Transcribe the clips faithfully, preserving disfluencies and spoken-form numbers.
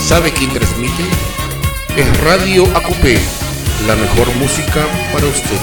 ¿Sabe quién transmite? Es Radio Acupé, la mejor música para usted.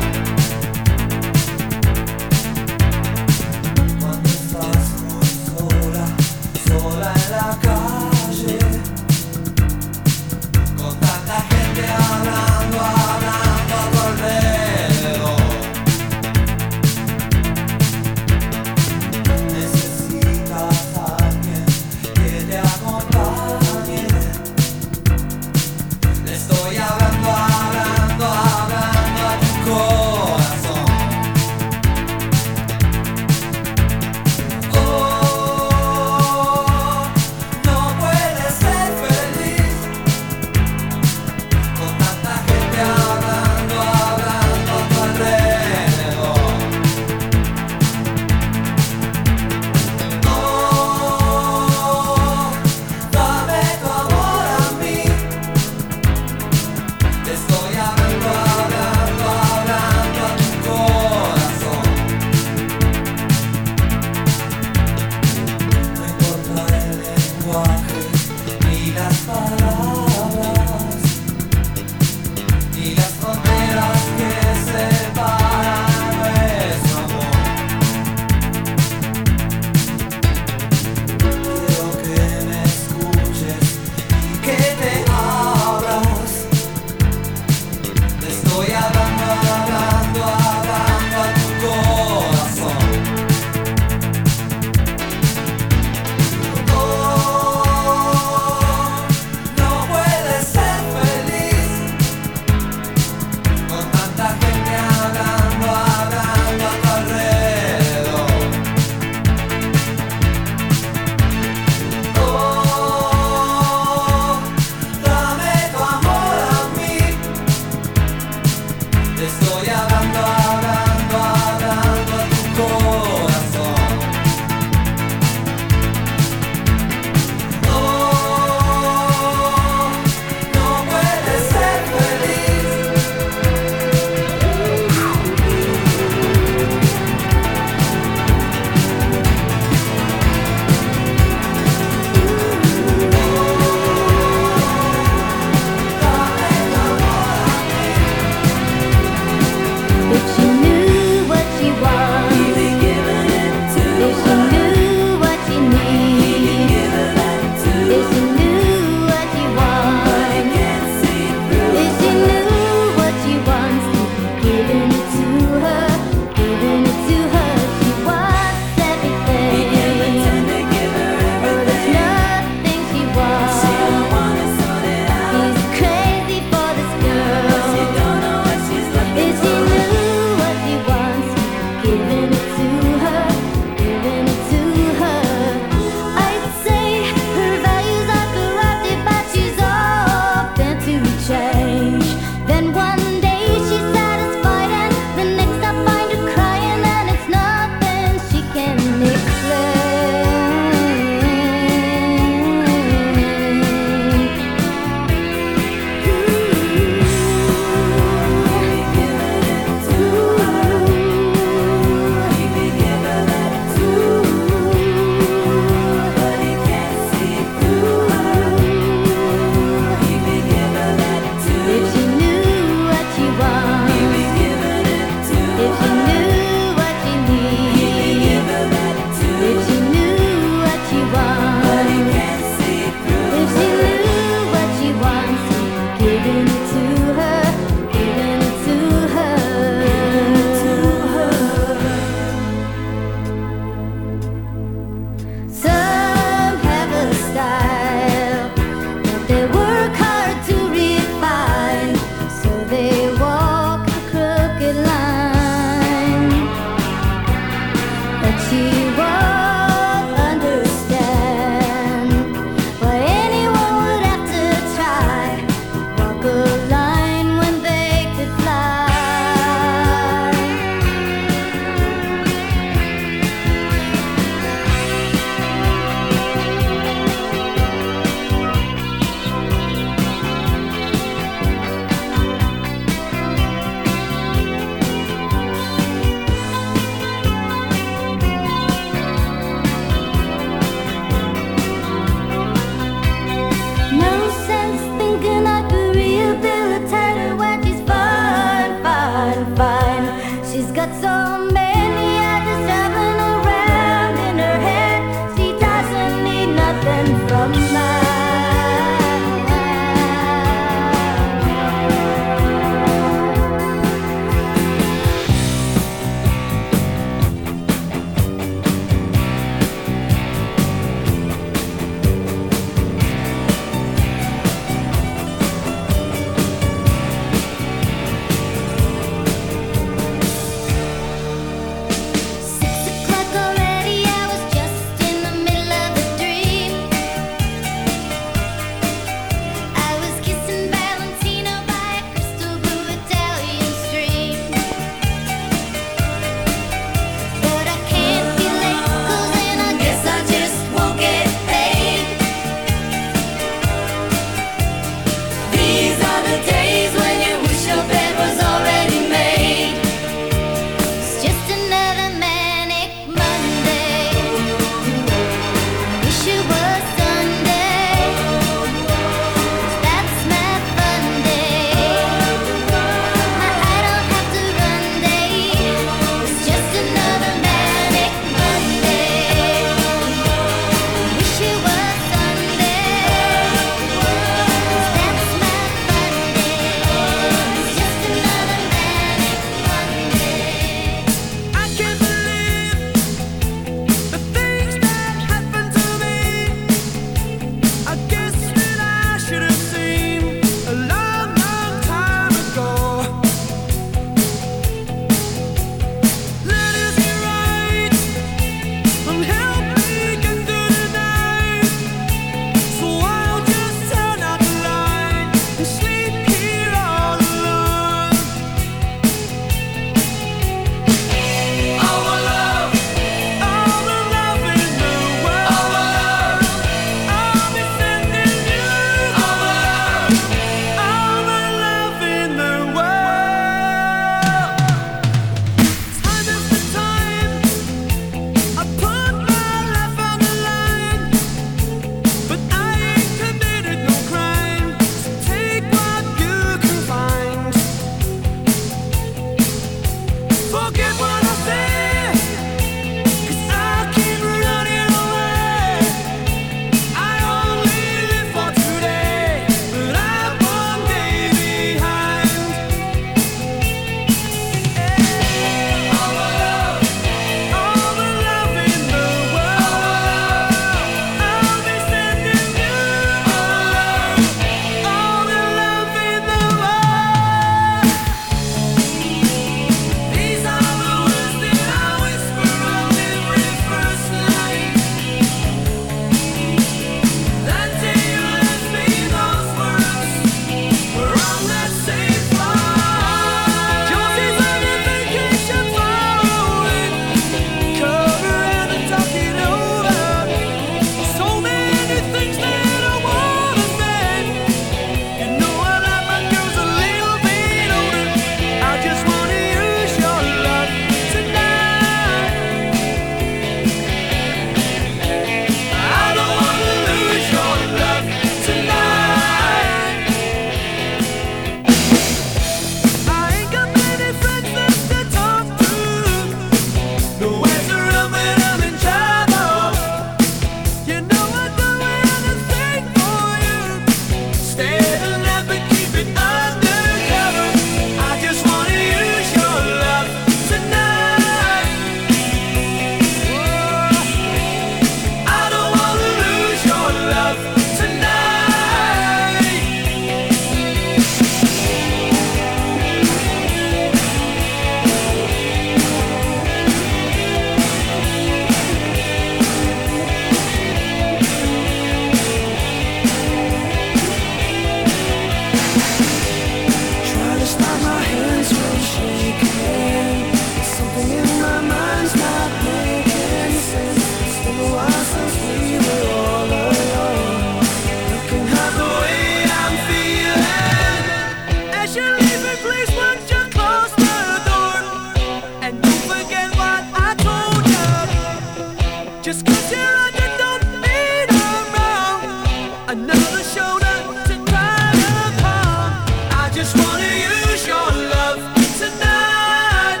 Just 'cause you're under don't mean I'm wrong. Another shoulder to cry upon. I just wanna use your love tonight.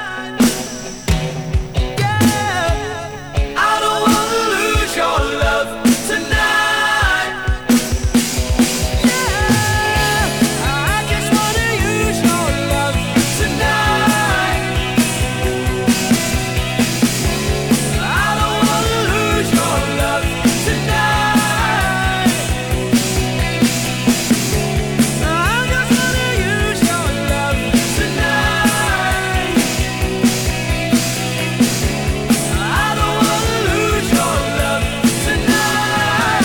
Yeah, I don't wanna lose your love tonight. Yeah, I just wanna use your love tonight. I don't wanna lose your love tonight. I just wanna use your love tonight. I don't wanna lose your love tonight.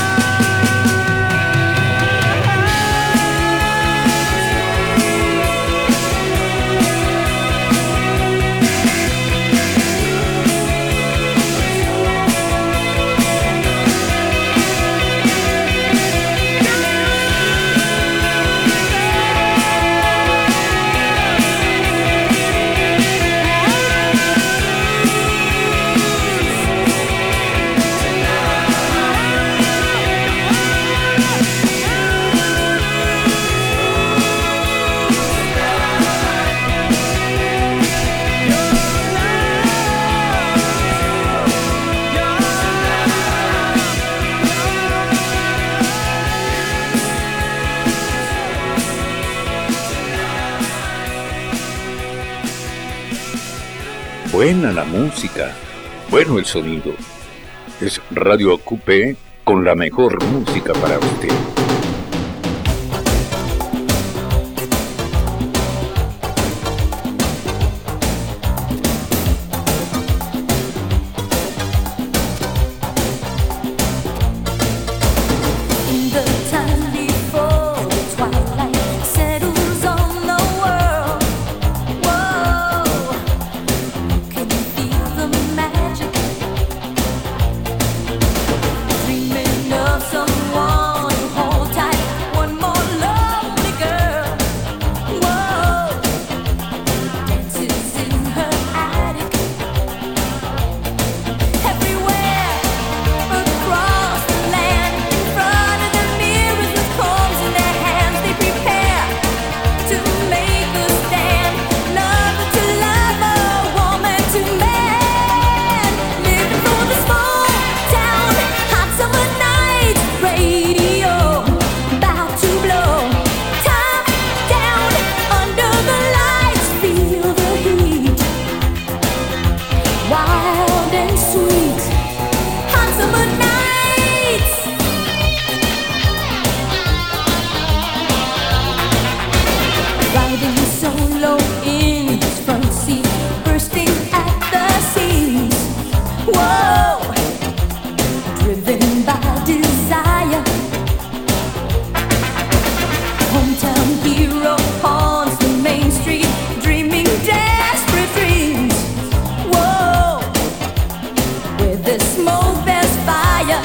Buena la música, bueno el sonido. Es Radio Coupé con la mejor música para usted. In the time before the twilight settles on the world, whoa, can you feel the magic? Dreaming of someone to hold tight, one more lonely girl, whoa, dances in her attic. Everywhere across the land, in front of the mirrors with combs in their hands, they prepare to make a stand. Lover to lover, woman to man, living for the small town, hot summer night. Radio about to blow, top down under the lights, feel the heat, wild and sweet. Hot summer nights, riding solo in his front seat, bursting at the seams. Whoa, driven by desire. Hometown hero haunts the main street, dreaming desperate dreams. Whoa, where there's smoke, there's fire.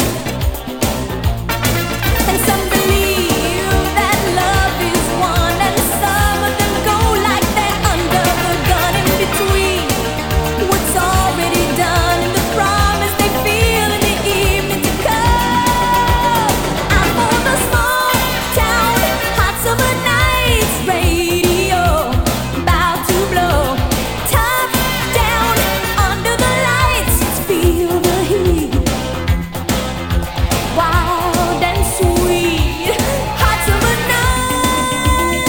And some believe that love is one, and some of them go like that under the gun. In between what's already done and the promise they feel in the evening to come. I'm for the small town, hot summer nights. Radio about to blow, top down under the lights, feel the heat, wild and sweet. Hot summer nights.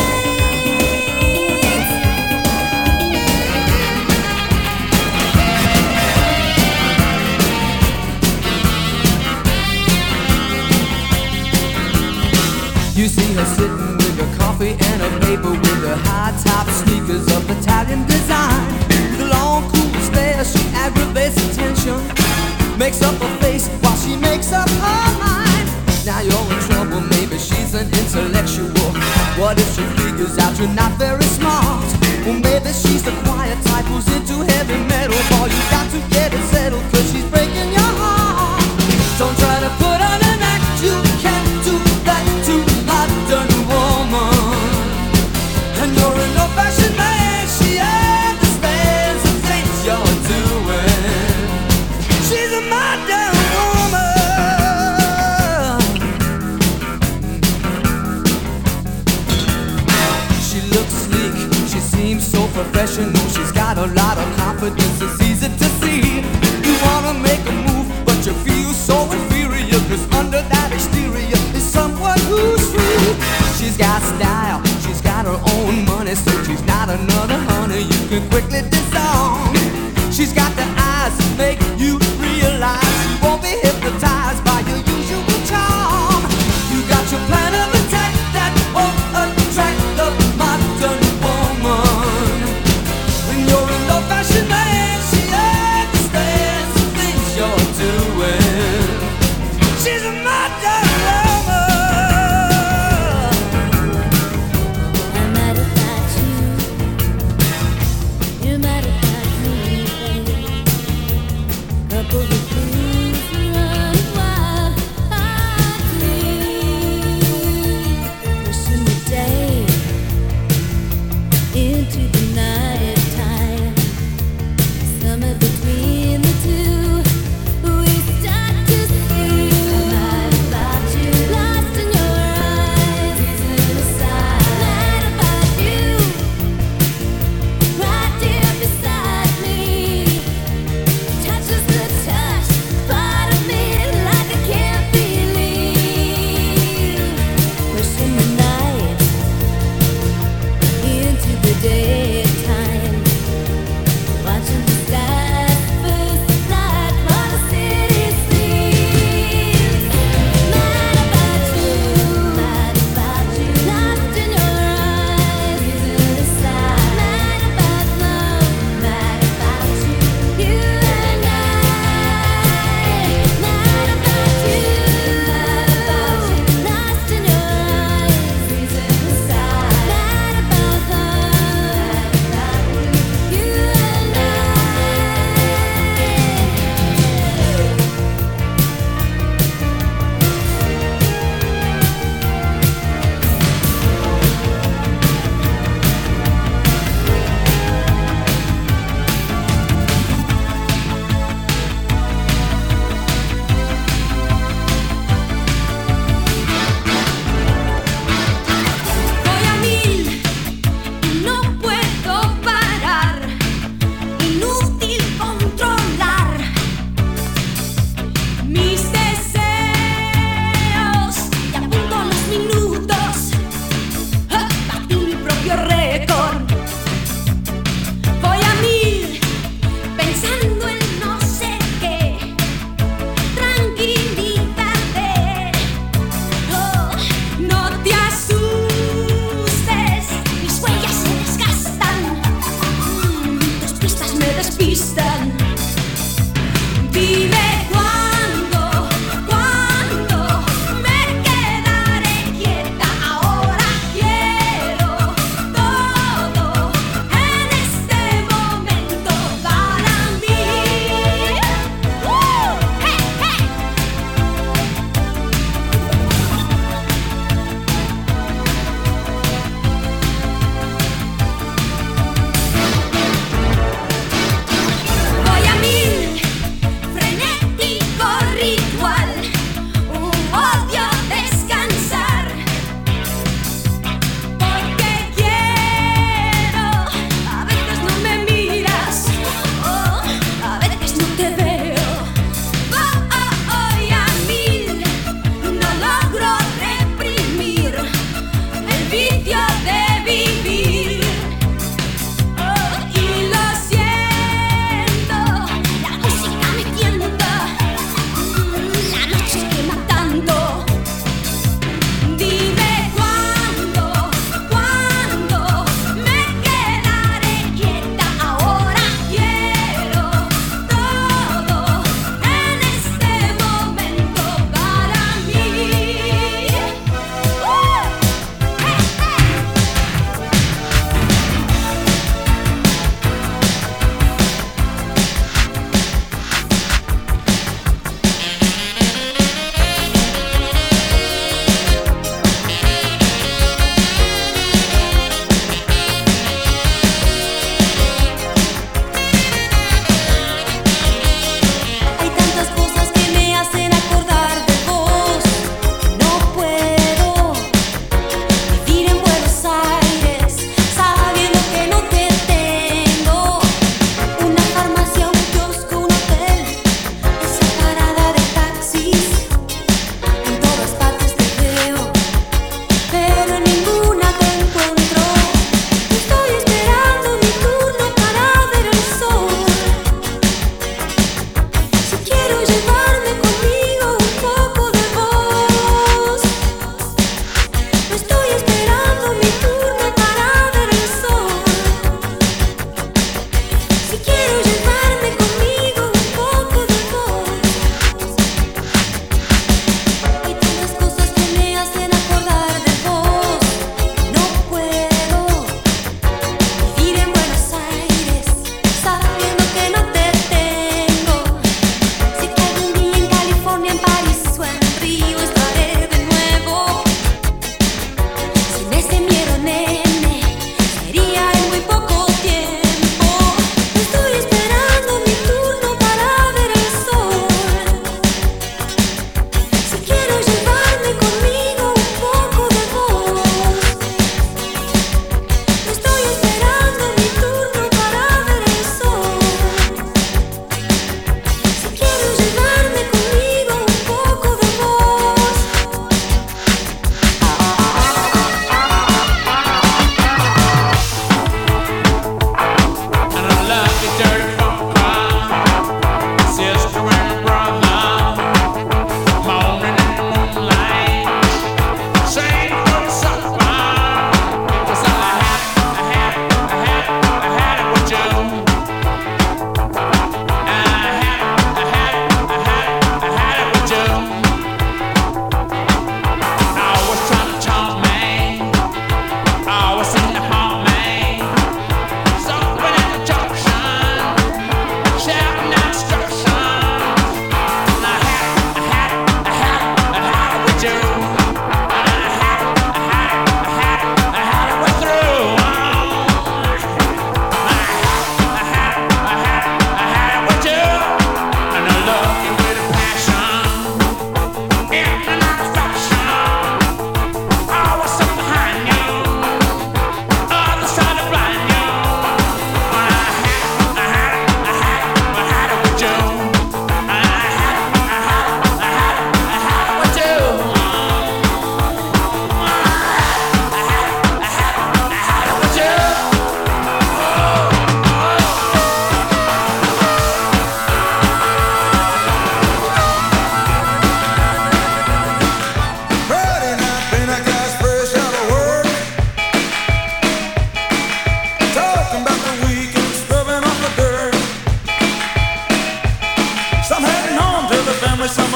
You see her sitting with her coffee and a paper, with her high-top sneakers of Italian design. With a long, cool stare, she aggravates attention, makes up her face while she makes up her mind. Now you're in trouble, maybe she's an intellectual. What if she figures out you're not very smart? Well, maybe she's the quiet type who's into heavy metal. All you got to get it settled, 'cause she's breaking your heart. Don't try to put on an act, you can't do that to modern woman. And you're an old-fashioned man, she understands the things you're doing. She's a modern woman. professional. She's got a lot of confidence, it's easy to see. You wanna make a move, but you feel so inferior, cause under that exterior is someone who's free. She's got style, she's got her own money, so she's not another honey you can quickly disarm. She's got the eyes to make you realize she won't be hypnotized by your usual charm. You got your plan of attack that won't attract the modern woman. When you're an old-fashioned man, she understands the things you're doing. She's a modern woman. I'm mad about you. You're mad about me, baby. Couple of fools run wild, pushing the day into the night time. Somewhere between the two, we start to see. I'm mad about you, lost in your eyes, reason aside. Mad about you, right here beside me. Touch is the touch,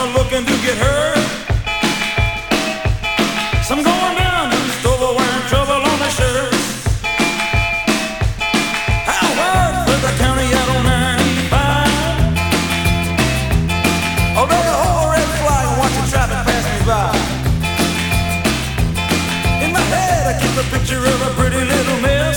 are looking to get hurt. Some going down to the store wearing trouble on their shirts. I work for the county out on ninety-five. Although the whole red flag and watch the traffic pass me by. In my head I keep a picture of a pretty little miss.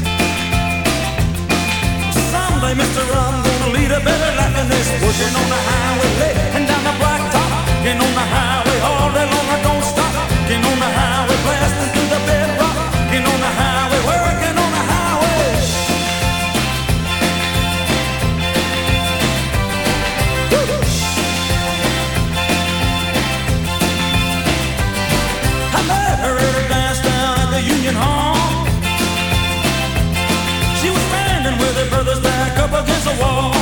Someday, mister, I'm gonna lead a better life than this. Working on the highway late and down the blacktop. Getting on the highway all day long, I don't stop. Getting on the highway, blasting through the bedrock. Getting on the highway, working on the highway. Woo! I met her at a dance down at the Union Hall. She was standing with her brother's back up against the wall.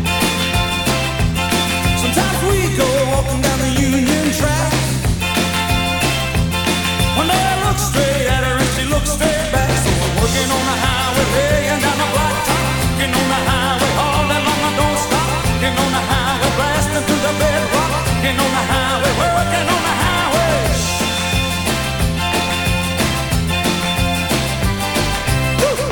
Sometimes we go walking down the Union track. One day I look straight at her and she looks straight back. So I'm working on the highway, laying down the blacktop. Getting on the highway all day long, I don't stop. Getting on the highway, blasting through the bedrock. Getting on the highway, working on the highway. Woo!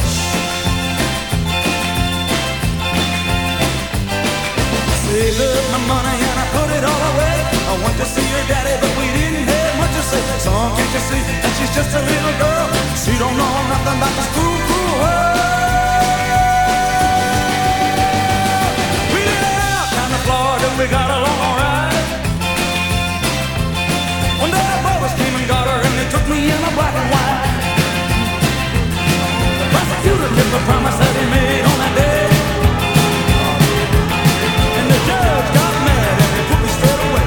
Saved up my money and I put it all away. I went to see her daddy, but we didn't have much to say. Son, can't you see that she's just a little girl? She don't know nothing about this cool, cool world. We did out down to Florida, we got along alright. One day our brothers came and got her, and they took me in a black and white. The prosecutor kept the promise that he made on that day. And the judge got mad and he put me straight away.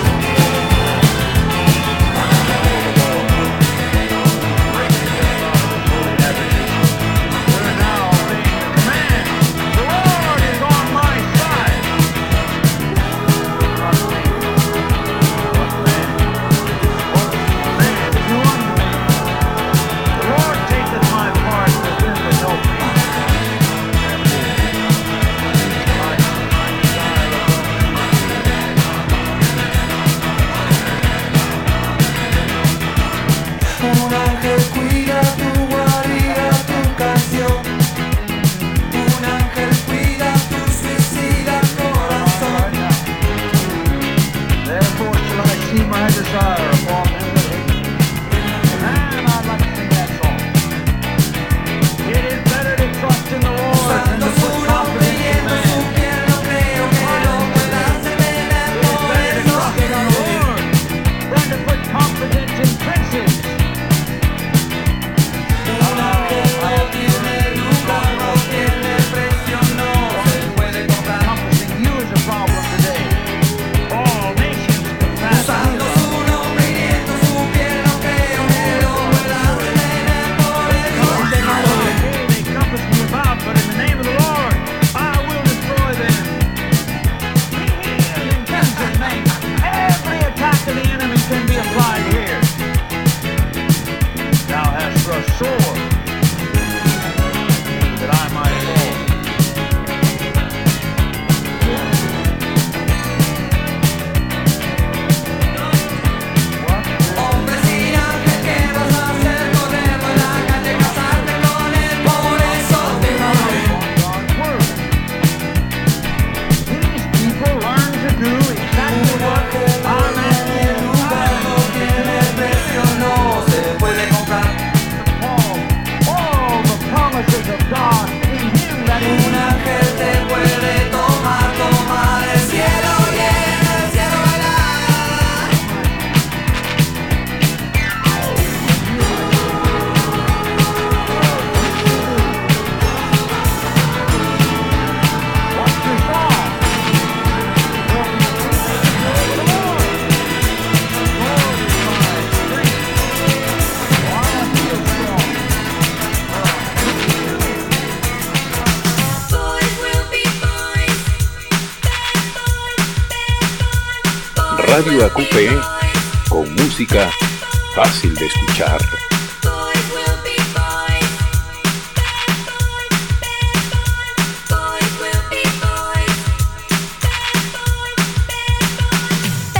Un ángel cuida tu guarida, tu canción. Un ángel cuida tu suicida corazón. Therefore shall I see my desire upon them that hate me. And I'd like to sing that song. It is better to trust in the Lord than Usando to su put nombre confidence y in en man. su piel no creo que lo puedas tener It is por better to eso. trust in the Lord than to put confidence in princes. Un ángel no tiene lugar, no tiene precio, no se puede comprar. Accomplishing you is a problem today. All nations confess. Usando su nombre y en su piel no creo que lo puedas tener por eso. They compass me about, but in the name of the Lord, I will destroy them. In Jesus' name, every attack of the enemy can be applied here. Thou hast thrust sore that I might fall. Hombre sin ángel, ¿qué vas a hacer? Corremos en la calle, casarte con él, por eso te amé. God's word. These people learn to do exactly what our master Lugar no tiene precio, no se puede comprar. Paul. All the promises of God in Him that is Un ángel te puede tomar, tomar el cielo y en el cielo bailar. What's your song? Boys will be boys. Bad boys, bad boys. Boys Radio will A Q be P boys. con música fácil de escuchar. Boys will be boys. Bad boys, bad boys. Boys will be boys. Bad boys, bad boys.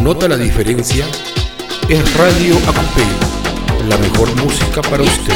¿Nota la diferencia? Es Radio A Q P, la mejor música para usted.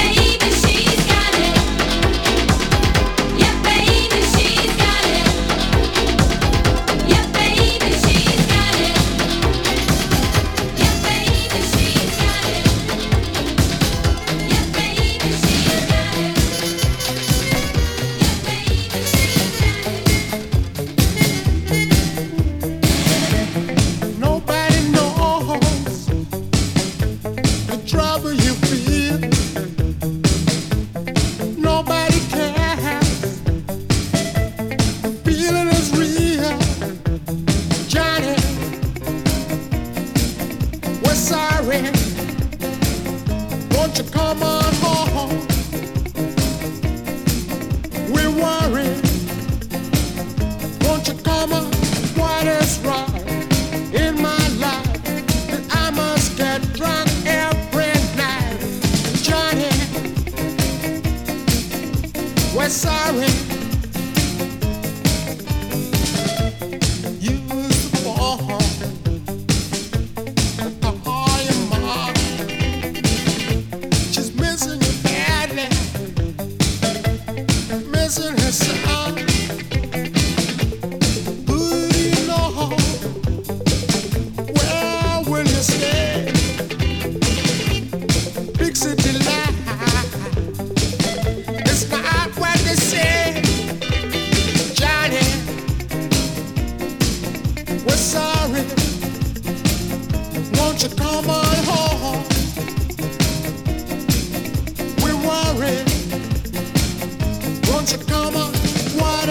Won't you come on? Why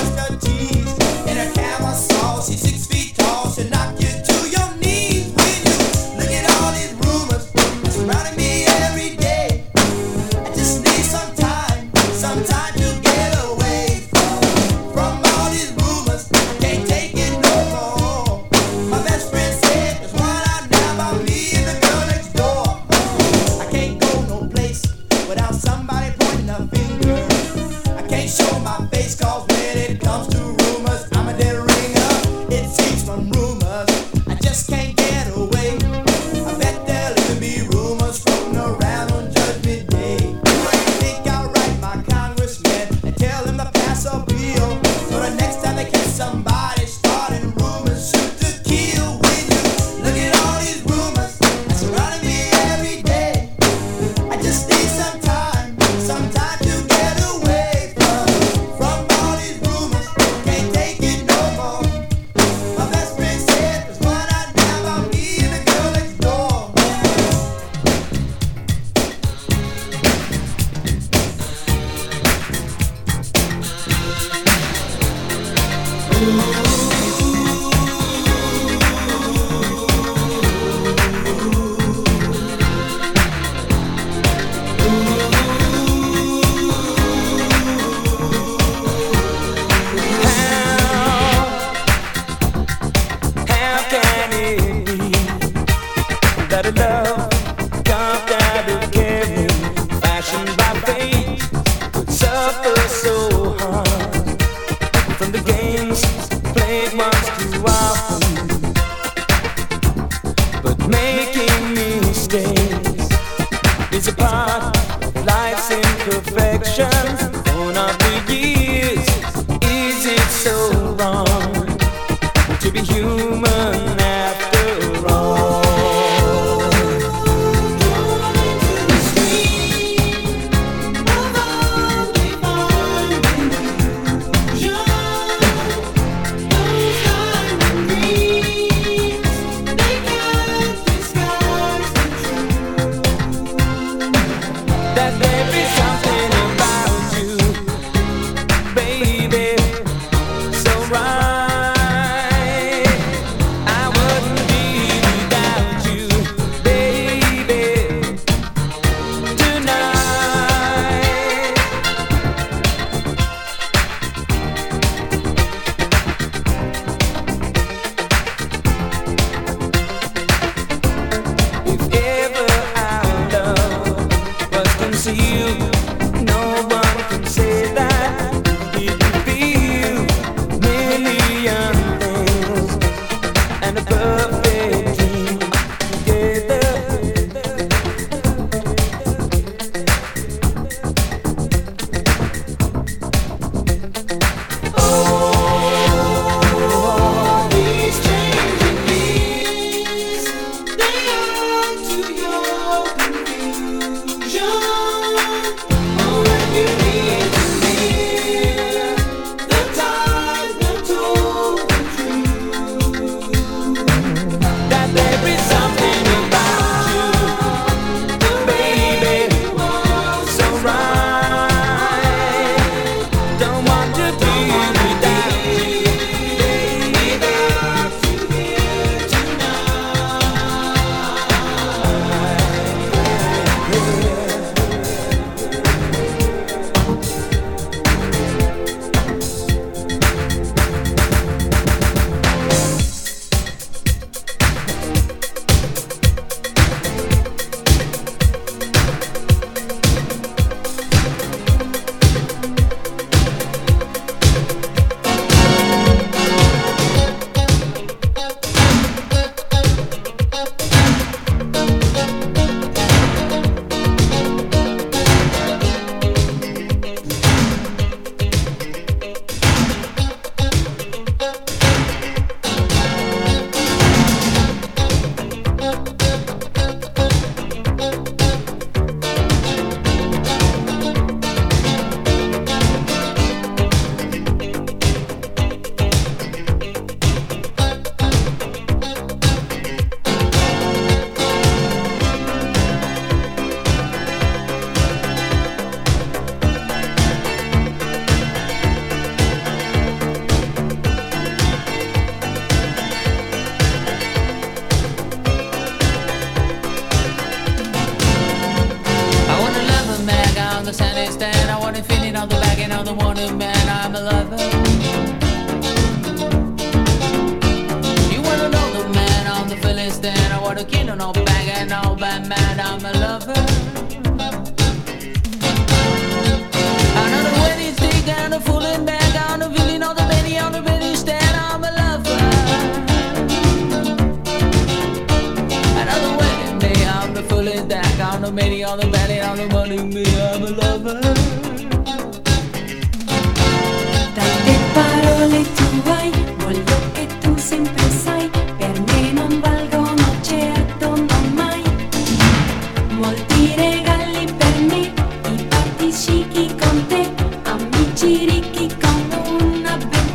I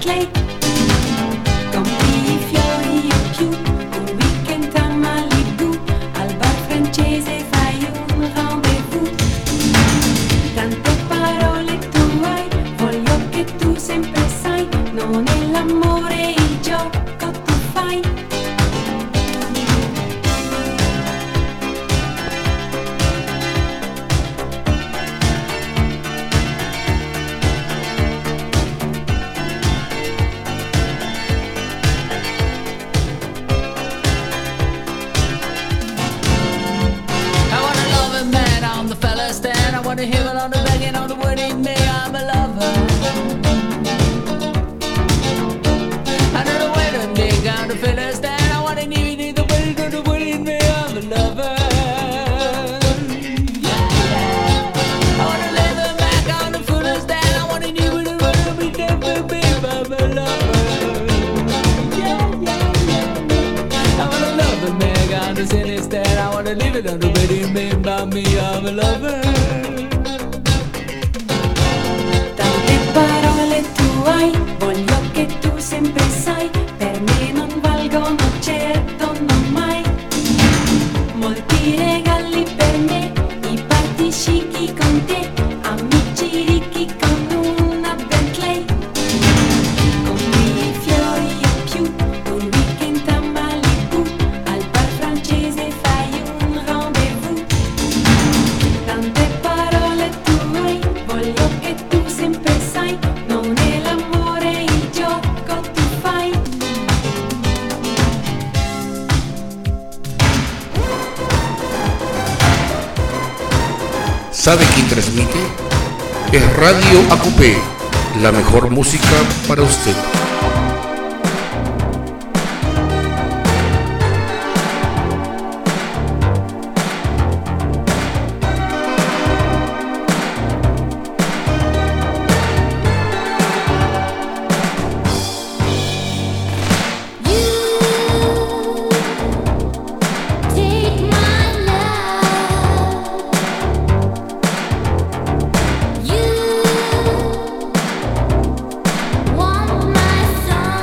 Bentley. Compri i fiori o più, un weekend a Malibu, al bar francese fai un rendezvous. Tante parole tu hai, voglio che tu sempre sai, non è l'amore il gioco tu fai. I wanna hear it on the begging on the wedding me, I'm a lover. I know the way to dig on the fillers stand. I wanna hear it in the wedding on the wedding me, I'm a lover. Yeah, yeah. I wanna lay the back on the fillers stand. I wanna hear it on the wedding me, I'm a lover. Yeah, yeah, yeah. I wanna love the meg on the city stand. I wanna leave it on the wedding me, by me, I'm a lover. Parole tu hai, voglio che tu sempre sai, per me non valgono certo, non mai. Molti regali per me, i party scicchi con te, amici ricchi con una Bentley. Compri i fiori e più, un weekend a Malibu, al bar francese fai un rendezvous. Tante parole tu hai, voglio che tu sempre sai, non è l'amore il gioco tu fai. ¿Sabe quién transmite? Es Radio A Q P, la mejor música para usted. Take my love, you want my song.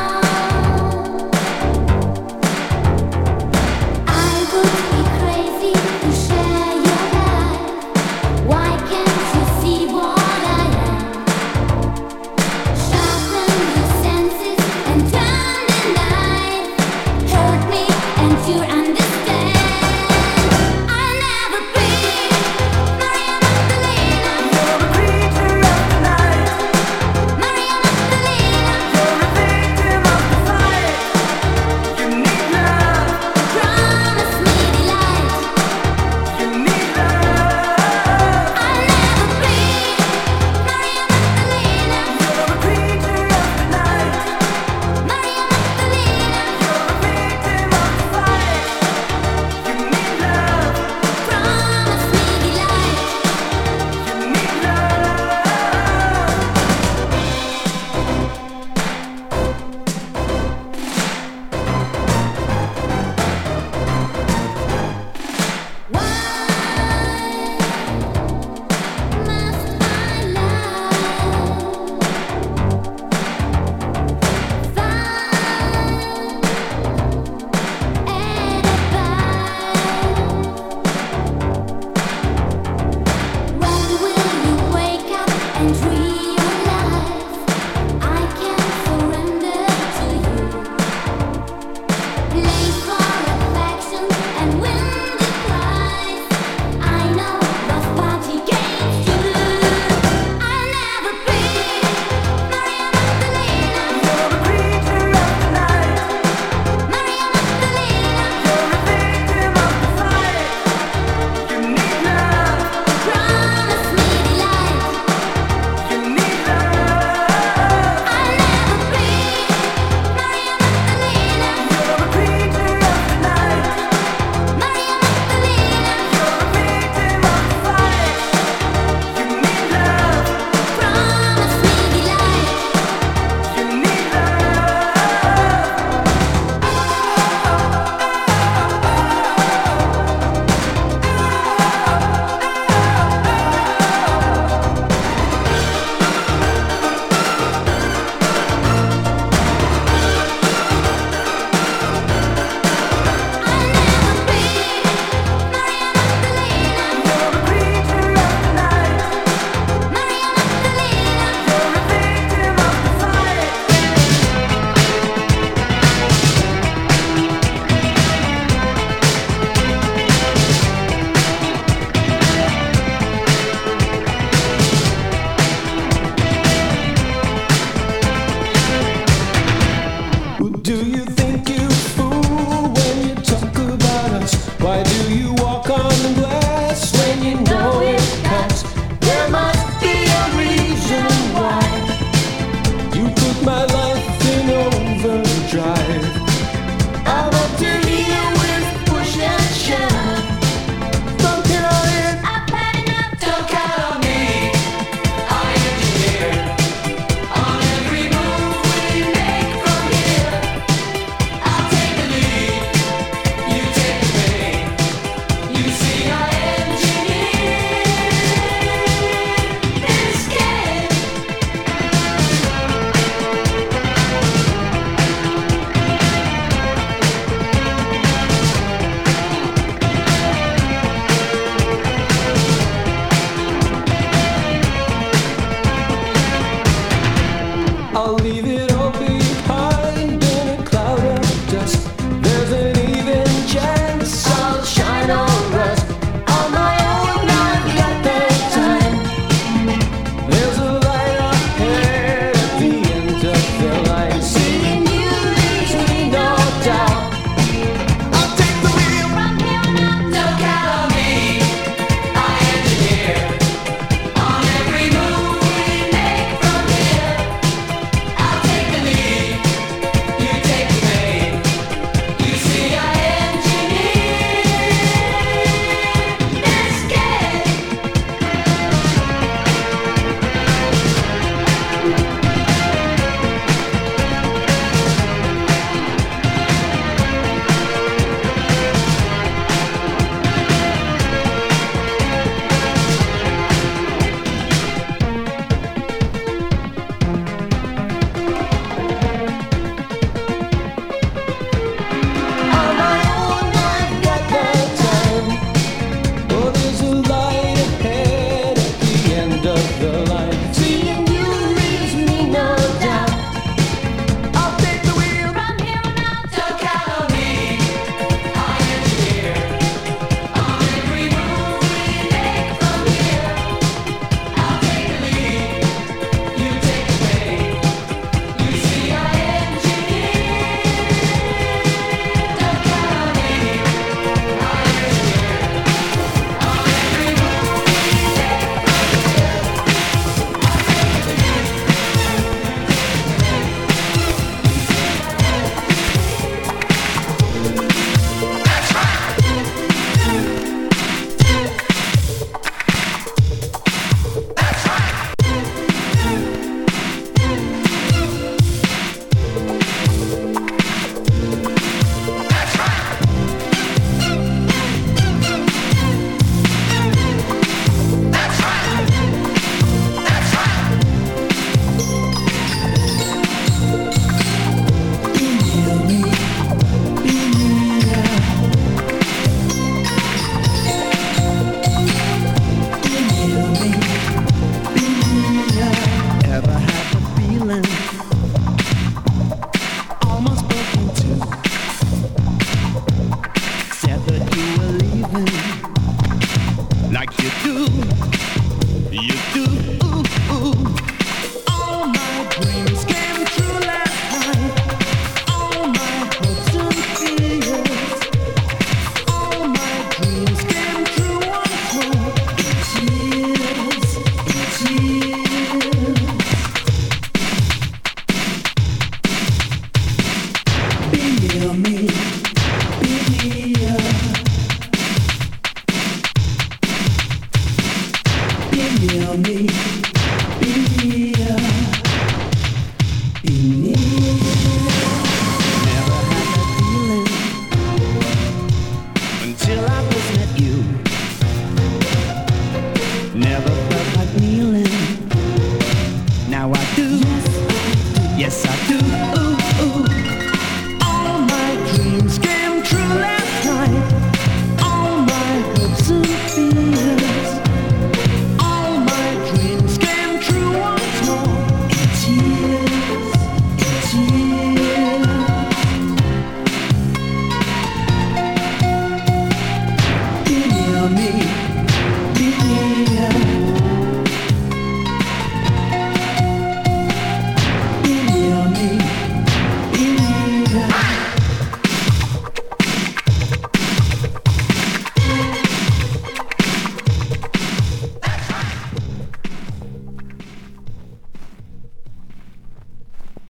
Now I do, yes I do.